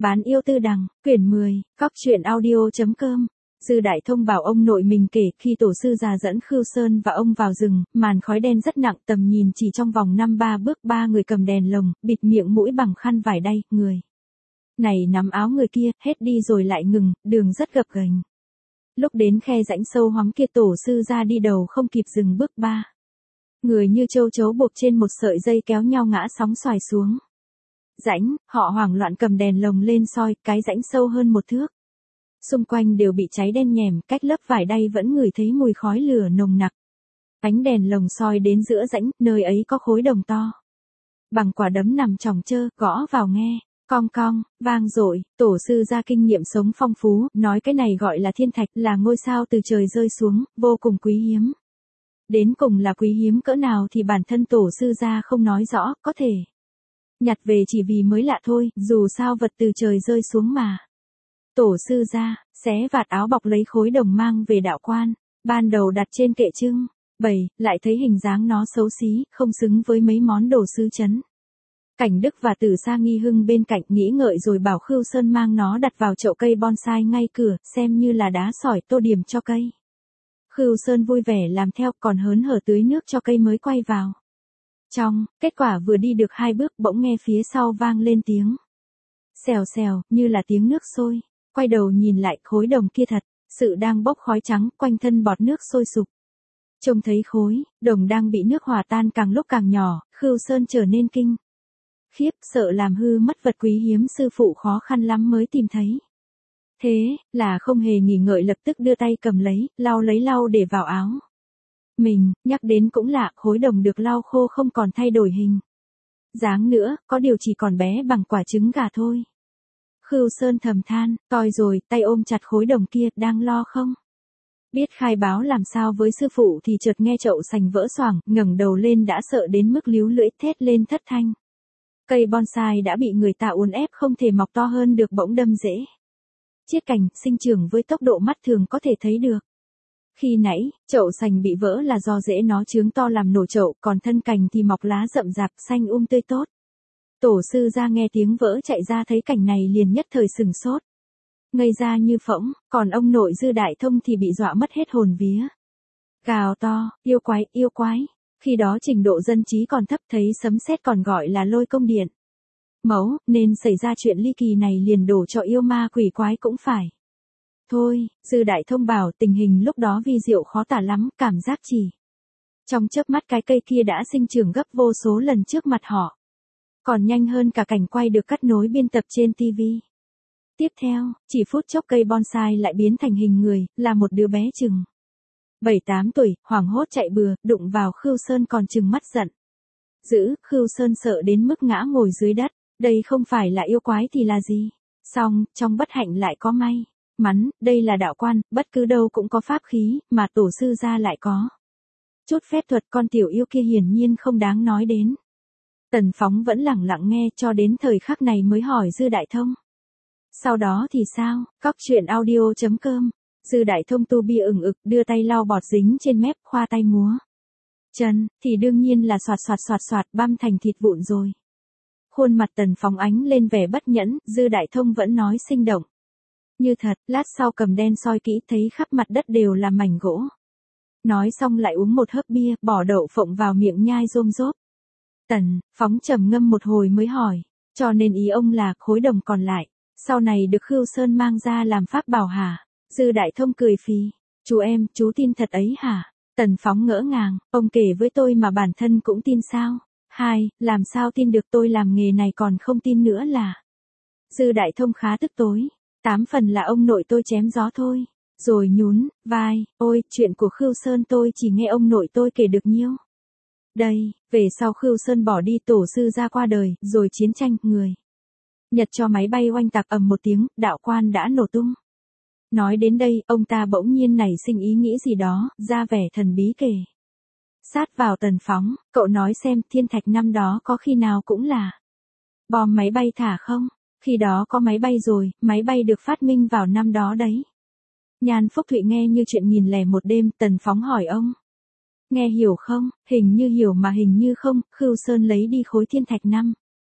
Bán yêu tư đằng, quyển 10, cóc truyện audio.com. Dư Đại Thông bảo ông nội mình kể khi tổ sư già dẫn Khưu Sơn và ông vào rừng, màn khói đen rất nặng, tầm nhìn chỉ trong vòng 5-3 bước, 3 người cầm đèn lồng, bịt miệng mũi bằng khăn vải đay, người này nắm áo người kia, hết đi rồi lại ngừng, đường rất gập ghềnh. Lúc đến khe rãnh sâu hoắm kia tổ sư ra đi đầu không kịp dừng bước 3 người như châu chấu buộc trên một sợi dây kéo nhau ngã sóng xoài xuống rãnh, họ hoảng loạn cầm đèn lồng lên soi, cái rãnh sâu hơn 1 thước. Xung quanh đều bị cháy đen nhèm, cách lớp vải đay vẫn ngửi thấy mùi khói lửa nồng nặc. Ánh đèn lồng soi đến giữa rãnh, nơi ấy có khối đồng to. Bằng quả đấm nằm chòng chơ, gõ vào nghe, cong cong, vang dội, tổ sư ra kinh nghiệm sống phong phú, nói cái này gọi là thiên thạch, là ngôi sao từ trời rơi xuống, vô cùng quý hiếm. Đến cùng là quý hiếm cỡ nào thì bản thân tổ sư ra không nói rõ, có thể nhặt về chỉ vì mới lạ thôi, dù sao vật từ trời rơi xuống mà. Tổ sư ra, xé vạt áo bọc lấy khối đồng mang về đạo quan, ban đầu đặt trên kệ trưng, bày, lại thấy hình dáng nó xấu xí, không xứng với mấy món đồ sư chấn. Cảnh Đức và Tử Sa nghi hưng bên cạnh nghĩ ngợi rồi bảo Khưu Sơn mang nó đặt vào chậu cây bonsai ngay cửa, xem như là đá sỏi tô điểm cho cây. Khưu Sơn vui vẻ làm theo, còn hớn hở tưới nước cho cây mới quay vào trong, kết quả vừa đi được 2 bước bỗng nghe phía sau vang lên tiếng xèo xèo, như là tiếng nước sôi. Quay đầu nhìn lại, khối đồng kia thật sự đang bốc khói trắng, quanh thân bọt nước sôi sục. Trông thấy khối đồng đang bị nước hòa tan càng lúc càng nhỏ, Khưu Sơn trở nên kinh khiếp, sợ làm hư mất vật quý hiếm sư phụ khó khăn lắm mới tìm thấy. Thế là không hề nghỉ ngợi lập tức đưa tay cầm lấy lau để vào áo mình, nhắc đến cũng lạ, khối đồng được lau khô không còn thay đổi hình dáng nữa, có điều chỉ còn bé bằng quả trứng gà thôi. Khưu Sơn thầm than, coi rồi, tay ôm chặt khối đồng kia, đang lo không biết khai báo làm sao với sư phụ thì chợt nghe chậu sành vỡ xoảng, ngẩng đầu lên đã sợ đến mức líu lưỡi thét lên thất thanh. Cây bonsai đã bị người ta uốn ép không thể mọc to hơn được bỗng đâm rễ chiết cành, sinh trưởng với tốc độ mắt thường có thể thấy được. Khi nãy, chậu sành bị vỡ là do rễ nó chướng to làm nổ chậu, còn thân cành thì mọc lá rậm rạp xanh tươi tốt. Tổ sư ra nghe tiếng vỡ chạy ra thấy cảnh này liền nhất thời sừng sốt. Ngây ra như phỗng, còn ông nội Dư Đại Thông thì bị dọa mất hết hồn vía. Gào to, yêu quái. Khi đó trình độ dân trí còn thấp, thấy sấm sét còn gọi là lôi công điện mẫu, nên xảy ra chuyện ly kỳ này liền đổ cho yêu ma quỷ quái cũng phải. Thôi, Dư Đại Thông bảo tình hình lúc đó vi diệu khó tả lắm, cảm giác chỉ trong chớp mắt cái cây kia đã sinh trưởng gấp vô số lần trước mặt họ. Còn nhanh hơn cả cảnh quay được cắt nối biên tập trên TV. Tiếp theo, chỉ phút chốc cây bonsai lại biến thành hình người, là một đứa bé chừng 7-8 tuổi, hoảng hốt chạy bừa, đụng vào Khưu Sơn còn chừng mắt giận dữ, Khưu Sơn sợ đến mức ngã ngồi dưới đất, đây không phải là yêu quái thì là gì? Xong, trong bất hạnh lại có may mắn, đây là đạo quan, bất cứ đâu cũng có pháp khí, mà tổ sư ra lại có chút phép thuật, con tiểu yêu kia hiển nhiên không đáng nói đến. Tần Phóng vẫn lẳng lặng nghe cho đến thời khắc này mới hỏi Dư Đại Thông. Sau đó thì sao? Cóc truyện audio.com. Dư Đại Thông tu bia ửng ực, đưa tay lau bọt dính trên mép, khoa tay múa chân, thì đương nhiên là xoạt băm thành thịt vụn rồi. Khuôn mặt Tần Phóng ánh lên vẻ bất nhẫn, Dư Đại Thông vẫn nói sinh động như thật, lát sau cầm đen soi kỹ thấy khắp mặt đất đều là mảnh gỗ. Nói xong lại uống một hớp bia, bỏ đậu phộng vào miệng nhai rôm rốp. Tần Phóng trầm ngâm một hồi mới hỏi, cho nên ý ông là khối đồng còn lại sau này được Khưu Sơn mang ra làm pháp bảo hả? Dư Đại Thông cười phì, chú tin thật ấy hả? Tần Phóng ngỡ ngàng, ông kể với tôi mà bản thân cũng tin sao? Làm sao tin được, tôi làm nghề này còn không tin nữa là. Dư Đại Thông khá tức tối, 8 phần là ông nội tôi chém gió thôi. Rồi nhún vai, ôi, chuyện của Khưu Sơn tôi chỉ nghe ông nội tôi kể được nhiêu. Đây, về sau Khưu Sơn bỏ đi, tổ sư ra qua đời, rồi chiến tranh, người Nhật cho máy bay oanh tạc, ầm một tiếng, đạo quan đã nổ tung. Nói đến đây, ông ta bỗng nhiên nảy sinh ý nghĩ gì đó, ra vẻ thần bí kể sát vào Tần Phóng, cậu nói xem, thiên thạch năm đó có khi nào cũng là bom máy bay thả không? Khi đó có máy bay rồi, máy bay được phát minh vào năm đó đấy. Nhan Phúc Thụy nghe như chuyện 1001 đêm, Tần Phóng hỏi ông. Nghe hiểu không? Hình như hiểu mà hình như không, Khưu Sơn lấy đi khối thiên thạch năm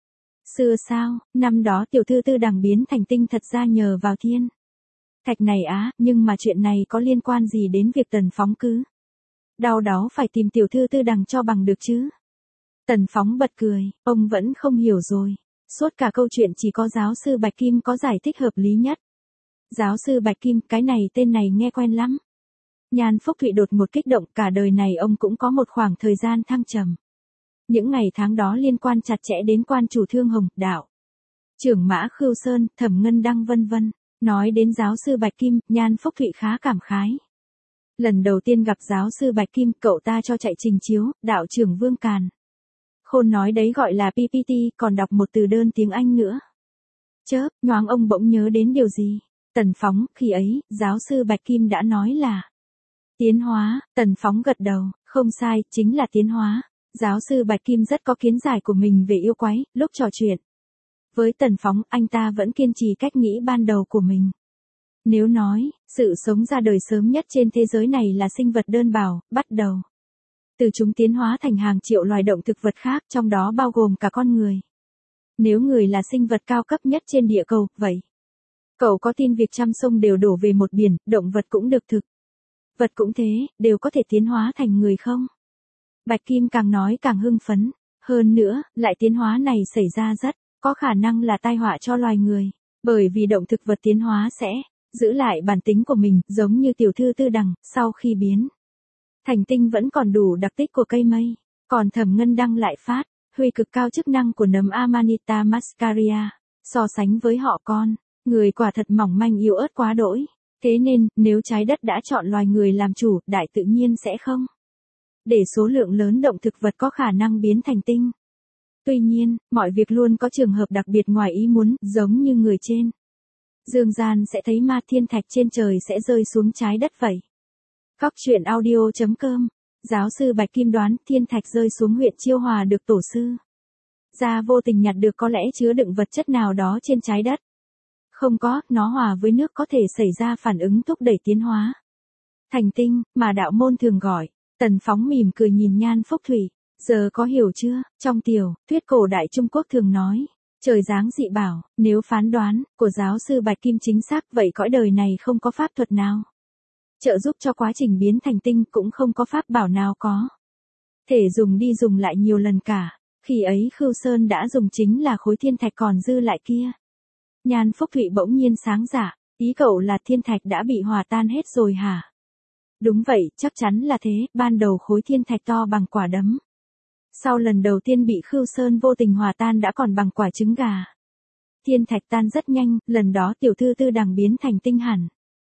Xưa sao, năm đó tiểu thư tư đằng biến thành tinh thật ra nhờ vào thiên thạch này á, nhưng mà chuyện này có liên quan gì đến việc Tần Phóng cứ đau đáu phải tìm tiểu thư tư đằng cho bằng được chứ? Tần Phóng bật cười, ông vẫn không hiểu rồi. Suốt cả câu chuyện chỉ có giáo sư Bạch Kim có giải thích hợp lý nhất. Giáo sư Bạch Kim, cái này tên này nghe quen lắm. Nhan Phúc Thụy đột ngột kích động, cả đời này ông cũng có một khoảng thời gian thăng trầm. Những ngày tháng đó liên quan chặt chẽ đến quan chủ Thương Hồng, Đạo trưởng Mã Khưu Sơn, Thẩm Ngân Đăng vân vân. Nói đến giáo sư Bạch Kim, Nhan Phúc Thụy khá cảm khái. Lần đầu tiên gặp giáo sư Bạch Kim, cậu ta cho chạy trình chiếu, đạo trưởng Vương Càn Khôn nói đấy gọi là PPT, còn đọc một từ đơn tiếng Anh nữa. Chớp, nhoáng ông bỗng nhớ đến điều gì. Tần Phóng, khi ấy, giáo sư Bạch Kim đã nói là tiến hóa. Tần Phóng gật đầu, không sai, chính là tiến hóa. Giáo sư Bạch Kim rất có kiến giải của mình về yêu quái, lúc trò chuyện với Tần Phóng, anh ta vẫn kiên trì cách nghĩ ban đầu của mình. Nếu nói, sự sống ra đời sớm nhất trên thế giới này là sinh vật đơn bào, bắt đầu từ chúng tiến hóa thành hàng triệu loài động thực vật khác, trong đó bao gồm cả con người. Nếu người là sinh vật cao cấp nhất trên địa cầu, vậy cậu có tin việc trăm sông đều đổ về một biển, động vật cũng được thực vật cũng thế, đều có thể tiến hóa thành người không? Bạch Kim càng nói càng hưng phấn. Hơn nữa, lại tiến hóa này xảy ra rất có khả năng là tai họa cho loài người. Bởi vì động thực vật tiến hóa sẽ giữ lại bản tính của mình, giống như tiểu thư tư đằng, sau khi biến thành tinh vẫn còn đủ đặc tích của cây mây. Còn Thẩm Ngân Đăng lại phát huy cực cao chức năng của nấm Amanita muscaria. So sánh với họ con, người quả thật mỏng manh yếu ớt quá đỗi. Thế nên, nếu trái đất đã chọn loài người làm chủ, đại tự nhiên sẽ không để số lượng lớn động thực vật có khả năng biến thành tinh. Tuy nhiên, mọi việc luôn có trường hợp đặc biệt ngoài ý muốn, giống như người trên dương gian sẽ thấy ma, thiên thạch trên trời sẽ rơi xuống trái đất vậy. Góc truyện audio.com. Giáo sư Bạch Kim đoán thiên thạch rơi xuống huyện Chiêu Hòa được tổ sư ra vô tình nhặt được có lẽ chứa đựng vật chất nào đó trên trái đất. Không có, nó hòa với nước có thể xảy ra phản ứng thúc đẩy tiến hóa thành tinh, mà đạo môn thường gọi. Tần Phóng mỉm cười nhìn Nhan Phúc Thụy. Giờ có hiểu chưa? Trong tiểu thuyết cổ đại Trung Quốc thường nói, trời giáng dị bảo, nếu phán đoán của giáo sư Bạch Kim chính xác, vậy cõi đời này không có pháp thuật nào trợ giúp cho quá trình biến thành tinh, cũng không có pháp bảo nào có thể dùng đi dùng lại nhiều lần cả. Khi ấy Khưu Sơn đã dùng chính là khối thiên thạch còn dư lại kia. Nhan Phúc Thụy bỗng nhiên sáng dạ, ý cậu là thiên thạch đã bị hòa tan hết rồi hả? Đúng vậy, chắc chắn là thế, ban đầu khối thiên thạch to bằng quả đấm. Sau lần đầu tiên bị Khưu Sơn vô tình hòa tan đã còn bằng quả trứng gà. Thiên thạch tan rất nhanh, lần đó tiểu thư tư đằng biến thành tinh hẳn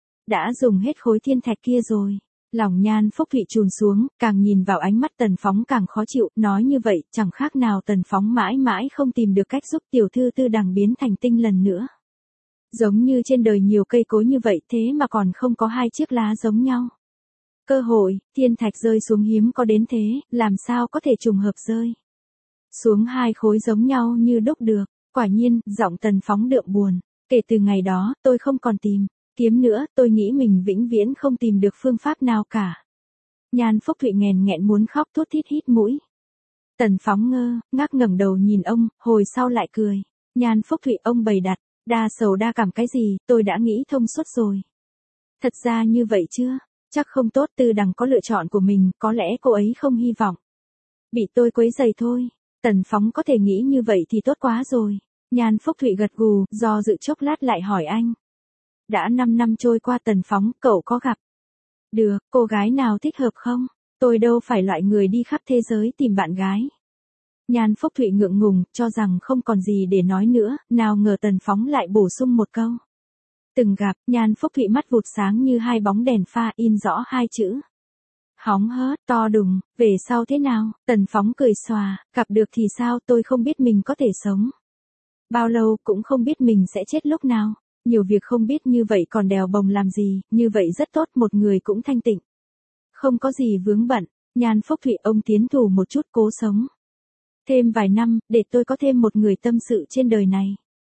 đã dùng hết khối thiên thạch kia rồi. Lòng Nhan Phúc Thụy trùn xuống, càng nhìn vào ánh mắt Tần Phóng càng khó chịu, nói như vậy, chẳng khác nào Tần Phóng mãi mãi không tìm được cách giúp tiểu thư tư đằng biến thành tinh lần nữa. Giống như trên đời nhiều cây cối như vậy, thế mà còn không có hai chiếc lá giống nhau. Cơ hội, thiên thạch rơi xuống hiếm có đến thế, làm sao có thể trùng hợp rơi xuống hai khối giống nhau như đúc được. Quả nhiên, giọng Tần Phóng đượm buồn. Kể từ ngày đó, tôi không còn tìm kiếm nữa, tôi nghĩ mình vĩnh viễn không tìm được phương pháp nào cả. Nhan Phúc Thụy nghẹn nghẹn muốn khóc, thút thít hít mũi. Tần Phóng ngơ ngác ngẩng đầu nhìn ông, hồi sau lại cười. Nhan Phúc Thụy, ông bày đặt đa sầu đa cảm cái gì, tôi đã nghĩ thông suốt rồi. Thật ra như vậy chưa? Chắc không tốt, tư đằng có lựa chọn của mình, có lẽ cô ấy không hy vọng bị tôi quấy rầy thôi. Tần Phóng có thể nghĩ như vậy thì tốt quá rồi. Nhan Phúc Thụy gật gù, do dự chốc lát lại hỏi anh. Đã 5 năm trôi qua Tần Phóng, cậu có gặp được cô gái nào thích hợp không? Tôi đâu phải loại người đi khắp thế giới tìm bạn gái. Nhan Phúc Thụy ngượng ngùng, cho rằng không còn gì để nói nữa, nào ngờ Tần Phóng lại bổ sung một câu. Từng gặp. Nhan Phúc Thụy mắt vụt sáng như hai bóng đèn pha, in rõ hai chữ hóng hớt, to đùng. Về sau thế nào? Tần Phóng cười xòa, gặp được thì sao, tôi không biết mình có thể sống bao lâu, cũng không biết mình sẽ chết lúc nào. Nhiều việc không biết như vậy còn đèo bồng làm gì, như vậy rất tốt, một người cũng thanh tịnh. Không có gì vướng bận. Nhan Phúc Thụy, ông tiến thủ một chút, cố sống thêm vài năm, để tôi có thêm một người tâm sự trên đời này.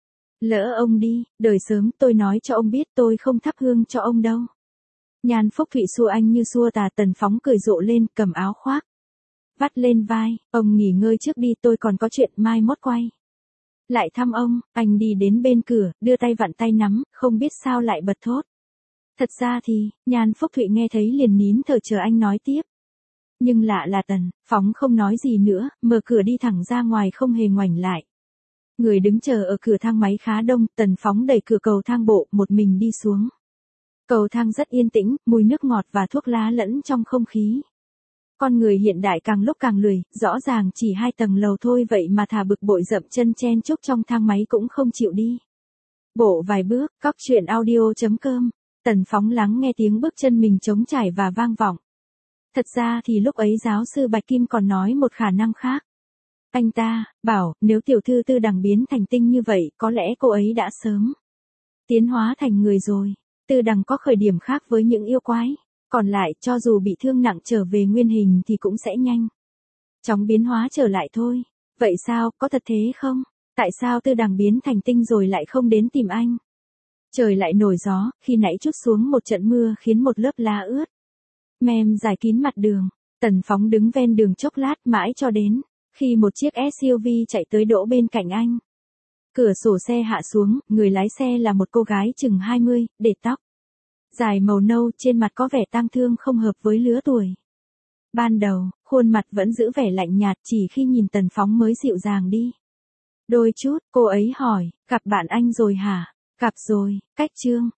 Lỡ ông đi, đời sớm, tôi nói cho ông biết tôi không thắp hương cho ông đâu. Nhan Phúc Thụy xua anh như xua tà. Tần Phóng cười rộ lên, cầm áo khoác vắt lên vai. Ông nghỉ ngơi trước đi, tôi còn có chuyện mai mốt quay Lại thăm ông, anh đi đến bên cửa, đưa tay vặn tay nắm, không biết sao lại bật thốt. Thật ra thì, Nhan Phúc Thụy nghe thấy liền nín thở chờ anh nói tiếp. Nhưng lạ là Tần Phóng không nói gì nữa, mở cửa đi thẳng ra ngoài không hề ngoảnh lại. Người đứng chờ ở cửa thang máy khá đông, Tần Phóng đẩy cửa cầu thang bộ, một mình đi xuống. Cầu thang rất yên tĩnh, mùi nước ngọt và thuốc lá lẫn trong không khí. Con người hiện đại càng lúc càng lười, rõ ràng chỉ 2 tầng lầu thôi vậy mà thà bực bội dậm chân chen chúc trong thang máy cũng không chịu đi. Bộ vài bước, cóc truyện audio.com. Tần Phóng lắng nghe tiếng bước chân mình trống trải và vang vọng. Thật ra thì lúc ấy giáo sư Bạch Kim còn nói một khả năng khác. Anh ta bảo, nếu tiểu thư Tư Đằng biến thành tinh như vậy, có lẽ cô ấy đã sớm tiến hóa thành người rồi. Tư Đằng có khởi điểm khác với những yêu quái. Còn lại, cho dù bị thương nặng trở về nguyên hình thì cũng sẽ nhanh chóng biến hóa trở lại thôi. Vậy sao, có thật thế không? Tại sao Tư Đằng biến thành tinh rồi lại không đến tìm anh? Trời lại nổi gió, khi nãy trút xuống một trận mưa khiến một lớp lá ướt mềm dài kín mặt đường. Tần Phóng đứng ven đường chốc lát mãi cho đến khi một chiếc SUV chạy tới đỗ bên cạnh anh. Cửa sổ xe hạ xuống, người lái xe là một cô gái chừng 20, để tóc dài màu nâu, trên mặt có vẻ tang thương không hợp với lứa tuổi. Ban đầu, khuôn mặt vẫn giữ vẻ lạnh nhạt, chỉ khi nhìn Tần Phóng mới dịu dàng đi đôi chút. Cô ấy hỏi, gặp bạn anh rồi hả? Gặp rồi, cách Trương